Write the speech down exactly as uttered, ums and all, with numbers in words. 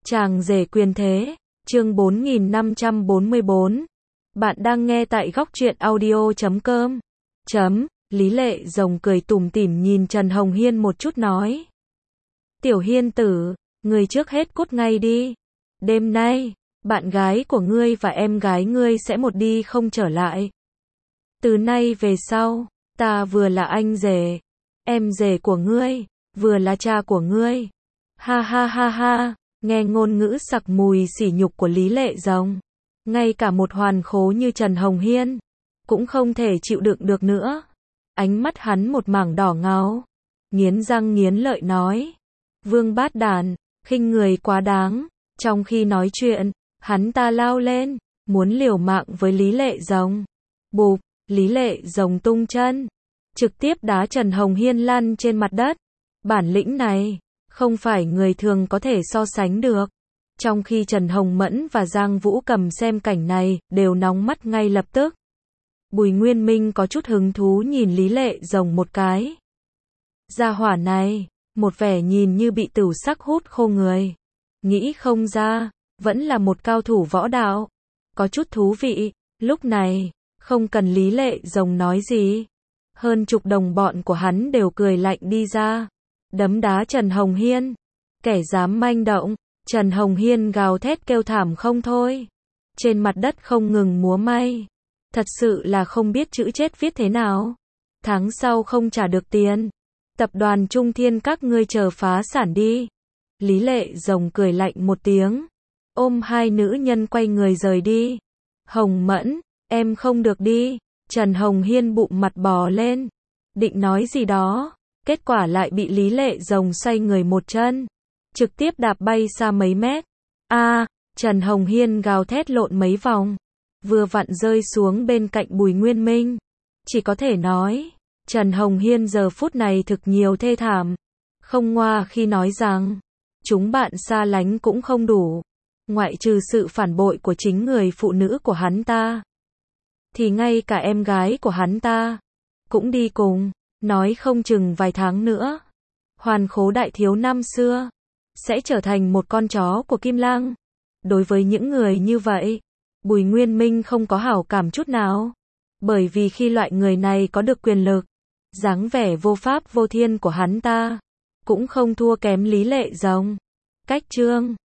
Chàng rể quyền thế, chương bốn nghìn năm trăm bốn mươi bốn. Bạn đang nghe tại góc truyện audio chấm com. Chấm, Lý Lệ Rồng cười tủm tỉm nhìn Trần Hồng Hiên một chút nói. Tiểu Hiên tử, người trước hết cút ngay đi. Đêm nay, bạn gái của ngươi và em gái ngươi sẽ một đi không trở lại. Từ nay về sau, ta vừa là anh rể, em rể của ngươi, vừa là cha của ngươi. Ha ha ha ha. Nghe ngôn ngữ sặc mùi sỉ nhục của Lý Lệ Rồng, ngay cả một hoàn khố như Trần Hồng Hiên cũng không thể chịu đựng được nữa. Ánh mắt hắn một mảng đỏ ngầu, nghiến răng nghiến lợi nói: Vương bát đàn, khinh người quá đáng. Trong khi nói chuyện, hắn ta lao lên, muốn liều mạng với Lý Lệ Rồng. Bụp, Lý Lệ Rồng tung chân, trực tiếp đá Trần Hồng Hiên lăn trên mặt đất. Bản lĩnh này không phải người thường có thể so sánh được. Trong khi Trần Hồng Mẫn và Giang Vũ Cầm xem cảnh này, đều nóng mắt ngay lập tức. Bùi Nguyên Minh có chút hứng thú nhìn Lý Lệ Rồng một cái. Gia hỏa này, một vẻ nhìn như bị tửu sắc hút khô người. Nghĩ không ra, vẫn là một cao thủ võ đạo. Có chút thú vị. Lúc này, không cần Lý Lệ Rồng nói gì, hơn chục đồng bọn của hắn đều cười lạnh đi ra, đấm đá Trần Hồng Hiên. Kẻ dám manh động, Trần Hồng Hiên gào thét kêu thảm không thôi. Trên mặt đất không ngừng múa may. Thật sự là không biết chữ chết viết thế nào. Tháng sau không trả được tiền, tập đoàn Trung Thiên các ngươi chờ phá sản đi. Lý Lệ Rồng cười lạnh một tiếng, ôm hai nữ nhân quay người rời đi. Hồng Mẫn, em không được đi. Trần Hồng Hiên bụng mặt bò lên, định nói gì đó, kết quả lại bị Lý Lệ Rồng xoay người một chân, trực tiếp đạp bay xa mấy mét. A, à, Trần Hồng Hiên gào thét lộn mấy vòng, vừa vặn rơi xuống bên cạnh Bùi Nguyên Minh. Chỉ có thể nói, Trần Hồng Hiên giờ phút này thực nhiều thê thảm. Không ngoa khi nói rằng, chúng bạn xa lánh cũng không đủ. Ngoại trừ sự phản bội của chính người phụ nữ của hắn ta, thì ngay cả em gái của hắn ta cũng đi cùng. Nói không chừng vài tháng nữa, hoàn khố đại thiếu năm xưa sẽ trở thành một con chó của Kim Lăng. Đối với những người như vậy, Bùi Nguyên Minh không có hảo cảm chút nào. Bởi vì khi loại người này có được quyền lực, dáng vẻ vô pháp vô thiên của hắn ta cũng không thua kém Lý Lệ Rồng. Cách chương